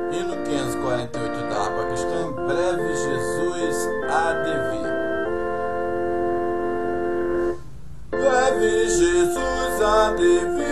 Hino 548 da harpa cristã, breve Jesus há de vir. Breve Jesus há de vir.